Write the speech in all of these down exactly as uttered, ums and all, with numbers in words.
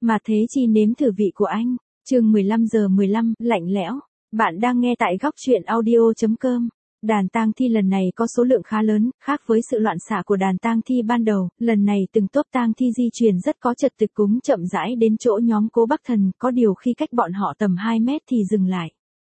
Mà thế chi nếm thử vị của anh. Chương mười lăm giờ mười lăm, lạnh lẽo. Bạn đang nghe tại góc truyện audio chấm com. Đàn tang thi lần này có số lượng khá lớn, khác với sự loạn xạ của đàn tang thi ban đầu, lần này từng tốp tang thi di chuyển rất có trật tự cúng chậm rãi đến chỗ nhóm Cố Bắc Thần, có điều khi cách bọn họ tầm hai mét thì dừng lại.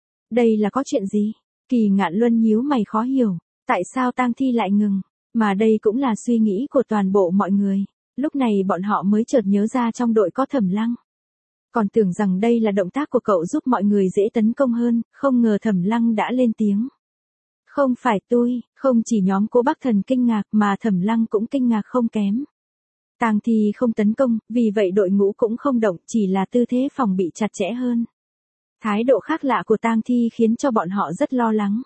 Đây là có chuyện gì? Kỳ Ngạn Luân nhíu mày khó hiểu, tại sao tang thi lại ngừng? Mà đây cũng là suy nghĩ của toàn bộ mọi người. Lúc này bọn họ mới chợt nhớ ra trong đội có Thẩm Lăng. Còn tưởng rằng đây là động tác của cậu giúp mọi người dễ tấn công hơn, không ngờ Thẩm Lăng đã lên tiếng. Không phải tôi, không chỉ nhóm Cố Bắc Thần kinh ngạc mà Thẩm Lăng cũng kinh ngạc không kém. Tang thi không tấn công, vì vậy đội ngũ cũng không động, chỉ là tư thế phòng bị chặt chẽ hơn. Thái độ khác lạ của tang thi khiến cho bọn họ rất lo lắng.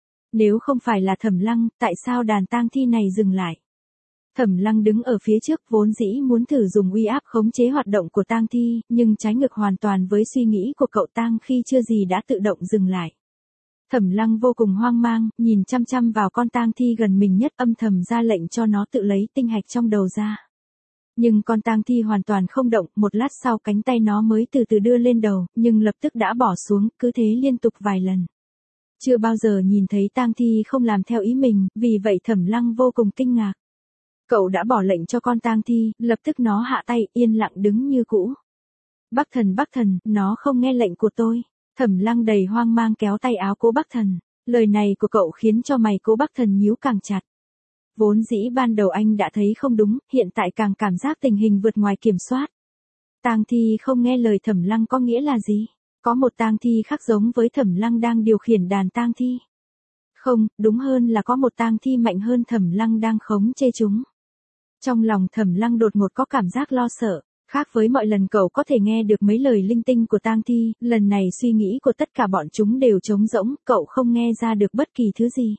Nếu không phải là Thẩm Lăng, tại sao đàn tang thi này dừng lại? Thẩm Lăng đứng ở phía trước vốn dĩ muốn thử dùng uy áp khống chế hoạt động của tang thi, nhưng trái ngược hoàn toàn với suy nghĩ của cậu tang khi chưa gì đã tự động dừng lại. Thẩm Lăng vô cùng hoang mang, nhìn chăm chăm vào con tang thi gần mình nhất, âm thầm ra lệnh cho nó tự lấy tinh hạch trong đầu ra. Nhưng con tang thi hoàn toàn không động, một lát sau cánh tay nó mới từ từ đưa lên đầu, nhưng lập tức đã bỏ xuống, cứ thế liên tục vài lần. Chưa bao giờ nhìn thấy tang thi không làm theo ý mình, vì vậy Thẩm Lăng vô cùng kinh ngạc. Cậu đã bỏ lệnh cho con tang thi, lập tức nó hạ tay, yên lặng đứng như cũ. Bắc Thần, Bắc Thần, nó không nghe lệnh của tôi. Thẩm Lăng đầy hoang mang kéo tay áo Cố Bắc Thần. Lời này của cậu khiến cho mày Cố Bắc Thần nhíu càng chặt. Vốn dĩ ban đầu anh đã thấy không đúng, hiện tại càng cảm giác tình hình vượt ngoài kiểm soát. Tang thi không nghe lời Thẩm Lăng có nghĩa là gì? Có một tang thi khác giống với Thẩm Lăng đang điều khiển đàn tang thi. Không, đúng hơn là có một tang thi mạnh hơn Thẩm Lăng đang khống chế chúng. Trong lòng Thẩm Lăng đột ngột có cảm giác lo sợ, khác với mọi lần cậu có thể nghe được mấy lời linh tinh của tang thi, lần này suy nghĩ của tất cả bọn chúng đều trống rỗng, cậu không nghe ra được bất kỳ thứ gì.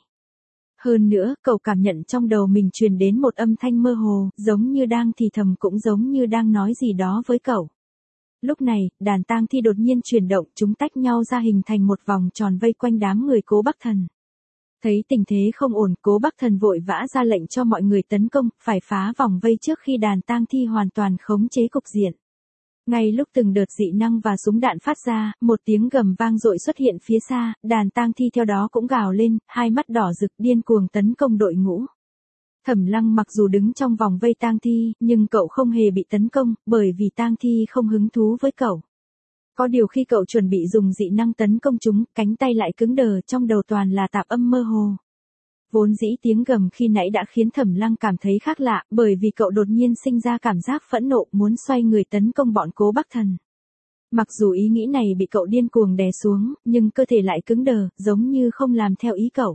Hơn nữa, cậu cảm nhận trong đầu mình truyền đến một âm thanh mơ hồ, giống như đang thì thầm cũng giống như đang nói gì đó với cậu. Lúc này, đàn tang thi đột nhiên chuyển động, chúng tách nhau ra hình thành một vòng tròn vây quanh đám người Cố Bắc Thần. Thấy tình thế không ổn, Cố Bắc Thần vội vã ra lệnh cho mọi người tấn công, phải phá vòng vây trước khi đàn tang thi hoàn toàn khống chế cục diện. Ngay lúc từng đợt dị năng và súng đạn phát ra, một tiếng gầm vang dội xuất hiện phía xa, đàn tang thi theo đó cũng gào lên, hai mắt đỏ rực điên cuồng tấn công đội ngũ. Thẩm Lăng mặc dù đứng trong vòng vây tang thi, nhưng cậu không hề bị tấn công, bởi vì tang thi không hứng thú với cậu. Có điều khi cậu chuẩn bị dùng dị năng tấn công chúng, cánh tay lại cứng đờ, trong đầu toàn là tạp âm mơ hồ. Vốn dĩ tiếng gầm khi nãy đã khiến Thẩm Lăng cảm thấy khác lạ, bởi vì cậu đột nhiên sinh ra cảm giác phẫn nộ muốn xoay người tấn công bọn Cố Bắc Thần. Mặc dù ý nghĩ này bị cậu điên cuồng đè xuống, nhưng cơ thể lại cứng đờ, giống như không làm theo ý cậu.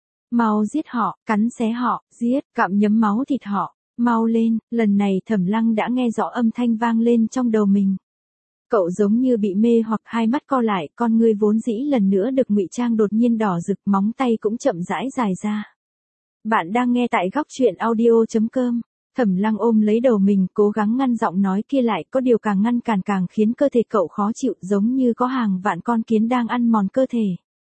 Mau giết họ, cắn xé họ, giết, cạm nhấm máu thịt họ, mau lên, lần này Thẩm Lăng đã nghe rõ âm thanh vang lên trong đầu mình. Cậu giống như bị mê hoặc hai mắt co lại, con ngươi vốn dĩ lần nữa được ngụy trang đột nhiên đỏ rực, móng tay cũng chậm rãi dài ra. Bạn đang nghe tại góc truyện audio chấm com. Thẩm Lăng ôm lấy đầu mình, cố gắng ngăn giọng nói kia lại, có điều càng ngăn càng càng khiến cơ thể cậu khó chịu, giống như có hàng vạn con kiến đang ăn mòn cơ thể.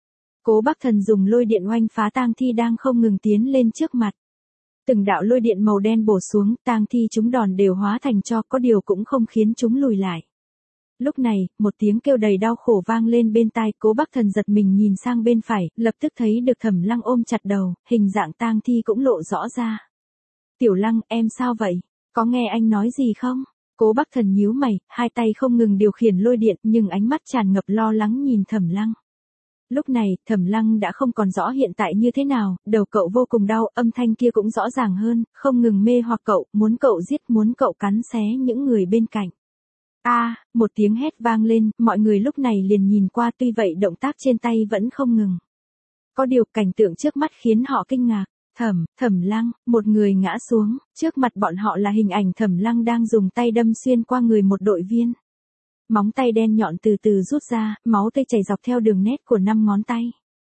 Cố Bắc Thần dùng lôi điện oanh phá tang thi đang không ngừng tiến lên trước mặt. Từng đạo lôi điện màu đen bổ xuống, tang thi chúng đòn đều hóa thành tro, có điều cũng không khiến chúng lùi lại. Lúc này, một tiếng kêu đầy đau khổ vang lên bên tai, Cố Bắc Thần giật mình nhìn sang bên phải, lập tức thấy được Thẩm Lăng ôm chặt đầu, hình dạng tang thi cũng lộ rõ ra. Tiểu Lăng, em sao vậy? Có nghe anh nói gì không? Cố Bắc Thần nhíu mày, hai tay không ngừng điều khiển lôi điện, nhưng ánh mắt tràn ngập lo lắng nhìn Thẩm Lăng. Lúc này, Thẩm Lăng đã không còn rõ hiện tại như thế nào, đầu cậu vô cùng đau, âm thanh kia cũng rõ ràng hơn, không ngừng mê hoặc cậu, muốn cậu giết, muốn cậu cắn xé những người bên cạnh. A, à, một tiếng hét vang lên, mọi người lúc này liền nhìn qua, tuy vậy động tác trên tay vẫn không ngừng. Có điều cảnh tượng trước mắt khiến họ kinh ngạc. Thẩm, Thẩm Lăng, một người ngã xuống, trước mặt bọn họ là hình ảnh Thẩm Lăng đang dùng tay đâm xuyên qua người một đội viên. Móng tay đen nhọn từ từ rút ra, máu tươi chảy dọc theo đường nét của năm ngón tay.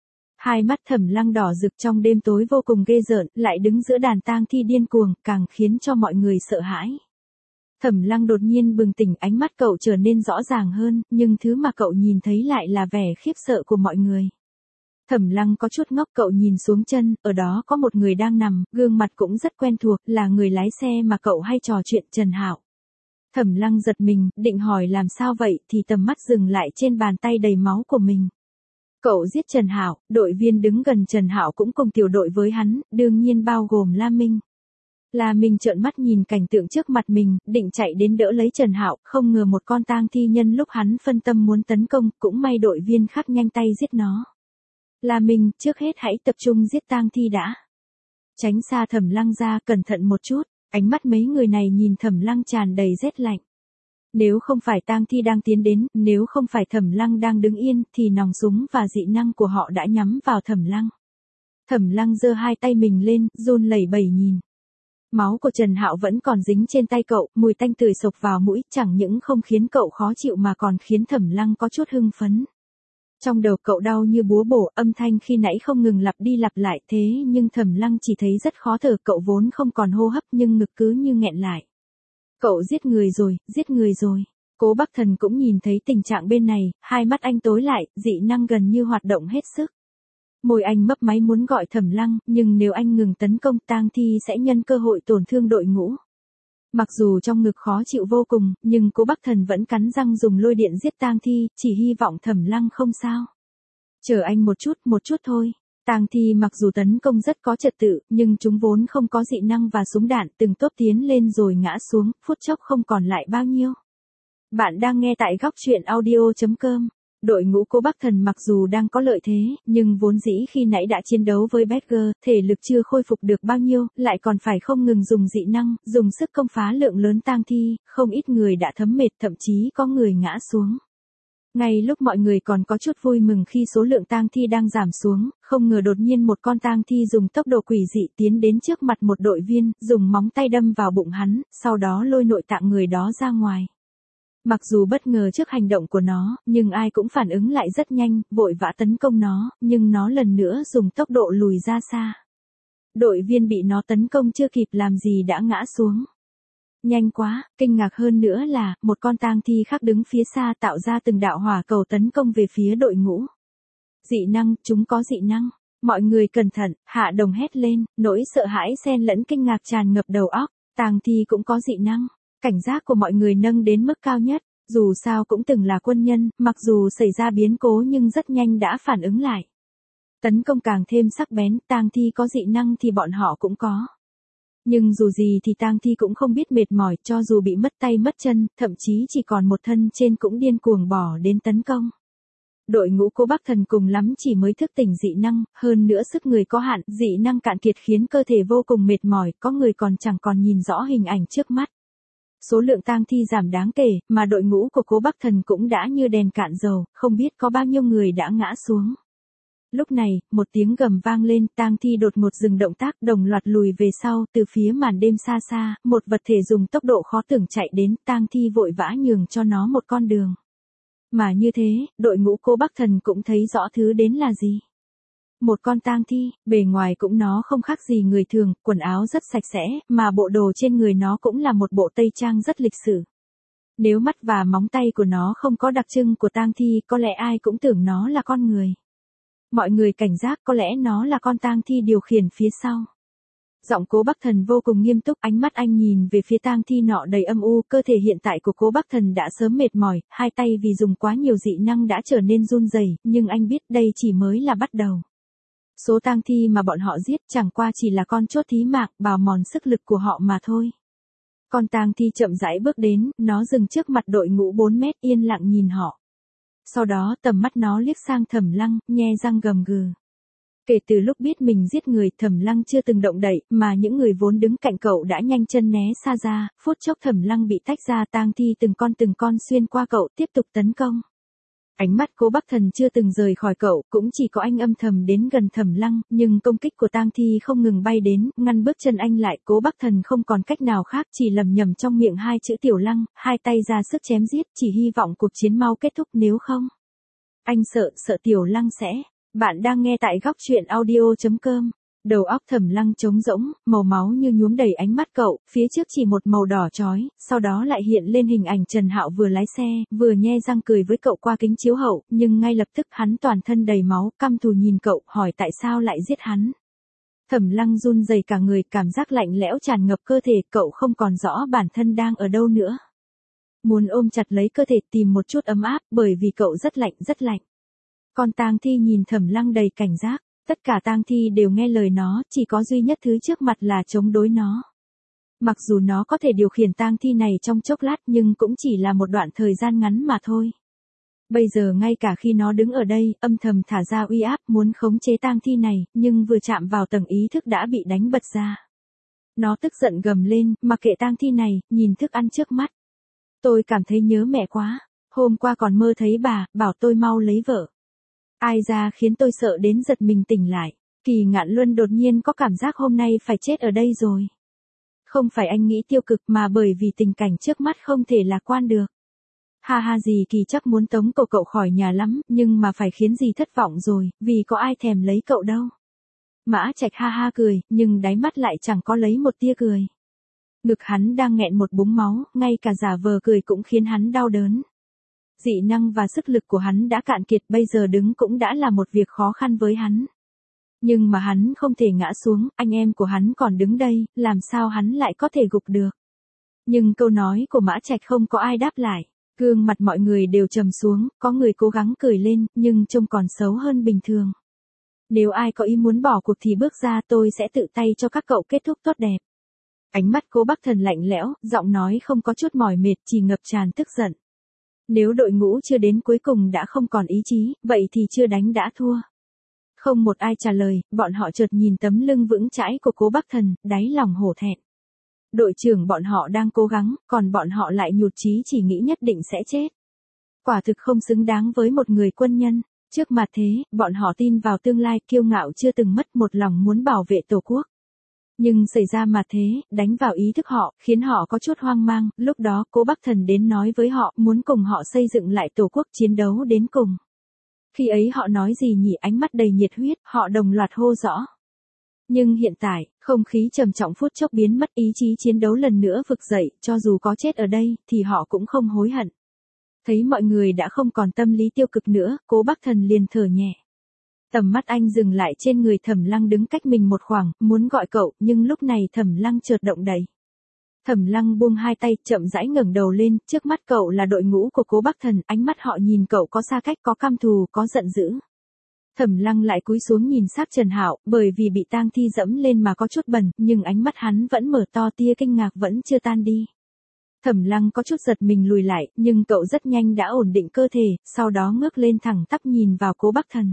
Hai mắt Thẩm Lăng đỏ rực trong đêm tối vô cùng ghê rợn, lại đứng giữa đàn tang thi điên cuồng, càng khiến cho mọi người sợ hãi. Thẩm Lăng đột nhiên bừng tỉnh, ánh mắt cậu trở nên rõ ràng hơn, nhưng thứ mà cậu nhìn thấy lại là vẻ khiếp sợ của mọi người. Thẩm Lăng có chút ngốc, cậu nhìn xuống chân, ở đó có một người đang nằm, gương mặt cũng rất quen thuộc, là người lái xe mà cậu hay trò chuyện, Trần Hạo. Thẩm Lăng giật mình, định hỏi làm sao vậy thì tầm mắt dừng lại trên bàn tay đầy máu của mình. Cậu giết Trần Hạo, đội viên đứng gần Trần Hạo cũng cùng tiểu đội với hắn, đương nhiên bao gồm La Minh. La Minh trợn mắt nhìn cảnh tượng trước mặt mình, định chạy đến đỡ lấy Trần Hạo, không ngờ một con tang thi nhân lúc hắn phân tâm muốn tấn công, cũng may đội viên khác nhanh tay giết nó. La Minh, trước hết hãy tập trung giết tang thi đã. Tránh xa Thẩm Lăng ra, cẩn thận một chút, ánh mắt mấy người này nhìn Thẩm Lăng tràn đầy rét lạnh. Nếu không phải tang thi đang tiến đến, nếu không phải Thẩm Lăng đang đứng yên, thì nòng súng và dị năng của họ đã nhắm vào Thẩm Lăng. Thẩm Lăng giơ hai tay mình lên, run lẩy bẩy nhìn. Máu của Trần Hạo vẫn còn dính trên tay cậu, mùi tanh tưởi sộc vào mũi, chẳng những không khiến cậu khó chịu mà còn khiến Thẩm Lăng có chút hưng phấn. Trong đầu cậu đau như búa bổ, âm thanh khi nãy không ngừng lặp đi lặp lại, thế nhưng Thẩm Lăng chỉ thấy rất khó thở, cậu vốn không còn hô hấp nhưng ngực cứ như nghẹn lại. Cậu giết người rồi, giết người rồi. Cố Bắc Thần cũng nhìn thấy tình trạng bên này, hai mắt anh tối lại, dị năng gần như hoạt động hết sức. Môi anh mấp máy muốn gọi Thẩm Lăng, nhưng nếu anh ngừng tấn công, tang thi sẽ nhân cơ hội tổn thương đội ngũ. Mặc dù trong ngực khó chịu vô cùng, nhưng Cố Bắc Thần vẫn cắn răng dùng lôi điện giết tang thi, chỉ hy vọng Thẩm Lăng không sao. Chờ anh một chút, một chút thôi. Tang thi mặc dù tấn công rất có trật tự, nhưng chúng vốn không có dị năng và súng đạn, từng tốp tiến lên rồi ngã xuống, phút chốc không còn lại bao nhiêu. Bạn đang nghe tại góc truyện audio chấm com. Đội ngũ Cố Bắc Thần mặc dù đang có lợi thế, nhưng vốn dĩ khi nãy đã chiến đấu với Badger, thể lực chưa khôi phục được bao nhiêu, lại còn phải không ngừng dùng dị năng, dùng sức công phá lượng lớn tang thi, không ít người đã thấm mệt, thậm chí có người ngã xuống. Ngay lúc mọi người còn có chút vui mừng khi số lượng tang thi đang giảm xuống, không ngờ đột nhiên một con tang thi dùng tốc độ quỷ dị tiến đến trước mặt một đội viên, dùng móng tay đâm vào bụng hắn, sau đó lôi nội tạng người đó ra ngoài. Mặc dù bất ngờ trước hành động của nó, nhưng ai cũng phản ứng lại rất nhanh, vội vã tấn công nó, nhưng nó lần nữa dùng tốc độ lùi ra xa. Đội viên bị nó tấn công chưa kịp làm gì đã ngã xuống. Nhanh quá, kinh ngạc hơn nữa là, một con tang thi khác đứng phía xa tạo ra từng đạo hỏa cầu tấn công về phía đội ngũ. Dị năng, chúng có dị năng. Mọi người cẩn thận, Hạ Đồng hét lên, nỗi sợ hãi xen lẫn kinh ngạc tràn ngập đầu óc, tang thi cũng có dị năng. Cảnh giác của mọi người nâng đến mức cao nhất, dù sao cũng từng là quân nhân, mặc dù xảy ra biến cố nhưng rất nhanh đã phản ứng lại. Tấn công càng thêm sắc bén, tang thi có dị năng thì bọn họ cũng có. Nhưng dù gì thì tang thi cũng không biết mệt mỏi, cho dù bị mất tay mất chân, thậm chí chỉ còn một thân trên cũng điên cuồng bỏ đến tấn công. Đội ngũ Cố Bắc Thần cùng lắm chỉ mới thức tỉnh dị năng, hơn nữa sức người có hạn, dị năng cạn kiệt khiến cơ thể vô cùng mệt mỏi, có người còn chẳng còn nhìn rõ hình ảnh trước mắt. Số lượng tang thi giảm đáng kể, mà đội ngũ của Cố Bắc Thần cũng đã như đèn cạn dầu, không biết có bao nhiêu người đã ngã xuống. Lúc này, một tiếng gầm vang lên, tang thi đột ngột dừng động tác, đồng loạt lùi về sau, từ phía màn đêm xa xa, một vật thể dùng tốc độ khó tưởng chạy đến, tang thi vội vã nhường cho nó một con đường. Mà như thế, đội ngũ Cố Bắc Thần cũng thấy rõ thứ đến là gì. Một con tang thi, bề ngoài cũng nó không khác gì người thường, quần áo rất sạch sẽ, mà bộ đồ trên người nó cũng là một bộ tây trang rất lịch sử. Nếu mắt và móng tay của nó không có đặc trưng của tang thi, có lẽ ai cũng tưởng nó là con người. Mọi người cảnh giác, có lẽ nó là con tang thi điều khiển phía sau. Giọng Cố Bắc Thần vô cùng nghiêm túc, ánh mắt anh nhìn về phía tang thi nọ đầy âm u, cơ thể hiện tại của Cố Bắc Thần đã sớm mệt mỏi, hai tay vì dùng quá nhiều dị năng đã trở nên run rẩy, nhưng anh biết đây chỉ mới là bắt đầu. Số tang thi mà bọn họ giết chẳng qua chỉ là con chốt thí mạng, bào mòn sức lực của họ mà thôi. Con tang thi chậm rãi bước đến, nó dừng trước mặt đội ngũ bốn mét yên lặng nhìn họ. Sau đó tầm mắt nó liếc sang Thẩm Lăng, nhe răng gầm gừ. Kể từ lúc biết mình giết người, Thẩm Lăng chưa từng động đậy, mà những người vốn đứng cạnh cậu đã nhanh chân né xa ra, phút chốc Thẩm Lăng bị tách ra, tang thi từng con từng con xuyên qua cậu, tiếp tục tấn công. Ánh mắt Cố Bắc Thần chưa từng rời khỏi cậu, cũng chỉ có anh âm thầm đến gần Thẩm Lăng, nhưng công kích của tang thi không ngừng bay đến, ngăn bước chân anh lại, Cố Bắc Thần không còn cách nào khác, chỉ lầm nhầm trong miệng hai chữ Tiểu Lăng, hai tay ra sức chém giết, chỉ hy vọng cuộc chiến mau kết thúc, nếu không. Anh sợ, sợ Tiểu Lăng sẽ. Bạn đang nghe tại góc truyện audio chấm com. Đầu óc Thẩm Lăng trống rỗng, màu máu như nhuốm đầy ánh mắt cậu, phía trước chỉ một màu đỏ chói, sau đó lại hiện lên hình ảnh Trần Hạo vừa lái xe, vừa nhe răng cười với cậu qua kính chiếu hậu, nhưng ngay lập tức hắn toàn thân đầy máu, căm thù nhìn cậu, hỏi tại sao lại giết hắn. Thẩm Lăng run rẩy cả người, cảm giác lạnh lẽo tràn ngập cơ thể, cậu không còn rõ bản thân đang ở đâu nữa. Muốn ôm chặt lấy cơ thể tìm một chút ấm áp, bởi vì cậu rất lạnh rất lạnh. Con tang thi nhìn Thẩm Lăng đầy cảnh giác, tất cả tang thi đều nghe lời nó, chỉ có duy nhất thứ trước mặt là chống đối nó. Mặc dù nó có thể điều khiển tang thi này trong chốc lát nhưng cũng chỉ là một đoạn thời gian ngắn mà thôi. Bây giờ ngay cả khi nó đứng ở đây, âm thầm thả ra uy áp muốn khống chế tang thi này, nhưng vừa chạm vào tầng ý thức đã bị đánh bật ra. Nó tức giận gầm lên, mặc kệ tang thi này, nhìn thức ăn trước mắt. Tôi cảm thấy nhớ mẹ quá, hôm qua còn mơ thấy bà, bảo tôi mau lấy vợ. Ai ra khiến tôi sợ đến giật mình tỉnh lại. Kỳ Ngạn Luân đột nhiên có cảm giác hôm nay phải chết ở đây rồi. Không phải anh nghĩ tiêu cực mà bởi vì tình cảnh trước mắt không thể lạc quan được. Ha ha gì Kỳ chắc muốn tống cậu cậu khỏi nhà lắm, nhưng mà phải khiến gì thất vọng rồi, vì có ai thèm lấy cậu đâu. Mã Trạch ha ha cười, nhưng đáy mắt lại chẳng có lấy một tia cười. Ngực hắn đang nghẹn một búng máu, ngay cả giả vờ cười cũng khiến hắn đau đớn. Dị năng và sức lực của hắn đã cạn kiệt, bây giờ đứng cũng đã là một việc khó khăn với hắn. Nhưng mà hắn không thể ngã xuống, anh em của hắn còn đứng đây, làm sao hắn lại có thể gục được. Nhưng câu nói của Mã Trạch không có ai đáp lại, gương mặt mọi người đều trầm xuống, có người cố gắng cười lên, nhưng trông còn xấu hơn bình thường. Nếu ai có ý muốn bỏ cuộc thì bước ra, tôi sẽ tự tay cho các cậu kết thúc tốt đẹp. Ánh mắt Cố Bắc Thần lạnh lẽo, giọng nói không có chút mỏi mệt, chỉ ngập tràn tức giận. Nếu đội ngũ chưa đến cuối cùng đã không còn ý chí, vậy thì chưa đánh đã thua. Không một ai trả lời, bọn họ chợt nhìn tấm lưng vững chãi của Cố Bắc Thần, đáy lòng hổ thẹn. Đội trưởng bọn họ đang cố gắng, còn bọn họ lại nhụt chí chỉ nghĩ nhất định sẽ chết. Quả thực không xứng đáng với một người quân nhân. Trước mặt thế, bọn họ tin vào tương lai, kiêu ngạo chưa từng mất, một lòng muốn bảo vệ Tổ quốc. Nhưng xảy ra mà thế, đánh vào ý thức họ, khiến họ có chút hoang mang, lúc đó Cố Bắc Thần đến nói với họ, muốn cùng họ xây dựng lại Tổ quốc, chiến đấu đến cùng. Khi ấy họ nói gì nhỉ, ánh mắt đầy nhiệt huyết, họ đồng loạt hô rõ. Nhưng hiện tại, không khí trầm trọng phút chốc biến mất, ý chí chiến đấu lần nữa vực dậy, cho dù có chết ở đây, thì họ cũng không hối hận. Thấy mọi người đã không còn tâm lý tiêu cực nữa, Cố Bắc Thần liền thở nhẹ. Tầm mắt anh dừng lại trên người Thẩm Lăng đứng cách mình một khoảng, muốn gọi cậu, nhưng lúc này Thẩm Lăng chợt động đậy. Thẩm Lăng buông hai tay, chậm rãi ngẩng đầu lên, trước mắt cậu là đội ngũ của Cố Bắc Thần, ánh mắt họ nhìn cậu có xa cách, có căm thù, có giận dữ. Thẩm Lăng lại cúi xuống nhìn xác Trần Hạo, bởi vì bị tang thi dẫm lên mà có chút bẩn, nhưng ánh mắt hắn vẫn mở to, tia kinh ngạc vẫn chưa tan đi. Thẩm Lăng có chút giật mình lùi lại, nhưng cậu rất nhanh đã ổn định cơ thể, sau đó ngước lên thẳng tắp nhìn vào Cố Bắc Thần.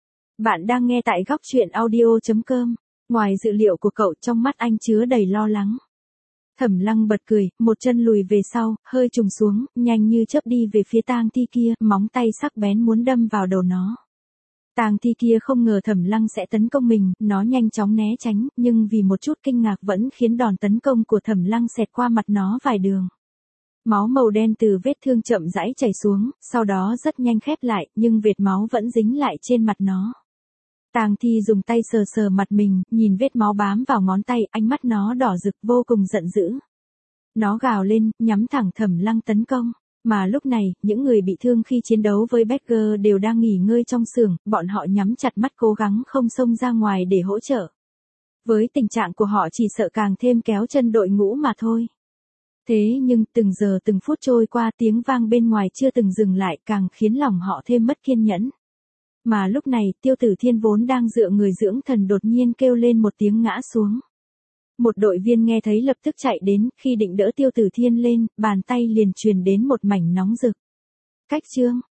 Bạn đang nghe tại góc truyện audio chấm com. Ngoài dự liệu của cậu, trong mắt anh chứa đầy lo lắng. Thẩm Lăng bật cười, một chân lùi về sau, hơi trùng xuống, nhanh như chớp đi về phía tang thi kia, móng tay sắc bén muốn đâm vào đầu nó. Tang thi kia không ngờ Thẩm Lăng sẽ tấn công mình, nó nhanh chóng né tránh, nhưng vì một chút kinh ngạc vẫn khiến đòn tấn công của Thẩm Lăng xẹt qua mặt nó vài đường. Máu màu đen từ vết thương chậm rãi chảy xuống, sau đó rất nhanh khép lại, nhưng vệt máu vẫn dính lại trên mặt nó. Tang thi dùng tay sờ sờ mặt mình, nhìn vết máu bám vào ngón tay, ánh mắt nó đỏ rực vô cùng giận dữ. Nó gào lên, nhắm thẳng Thẩm Lăng tấn công. Mà lúc này, những người bị thương khi chiến đấu với Becker đều đang nghỉ ngơi trong xưởng, bọn họ nhắm chặt mắt cố gắng không xông ra ngoài để hỗ trợ. Với tình trạng của họ chỉ sợ càng thêm kéo chân đội ngũ mà thôi. Thế nhưng từng giờ từng phút trôi qua, tiếng vang bên ngoài chưa từng dừng lại, càng khiến lòng họ thêm mất kiên nhẫn. Mà lúc này, Tiêu Tử Thiên vốn đang dựa người dưỡng thần đột nhiên kêu lên một tiếng ngã xuống. Một đội viên nghe thấy lập tức chạy đến, khi định đỡ Tiêu Tử Thiên lên, bàn tay liền truyền đến một mảnh nóng rực. Cách chương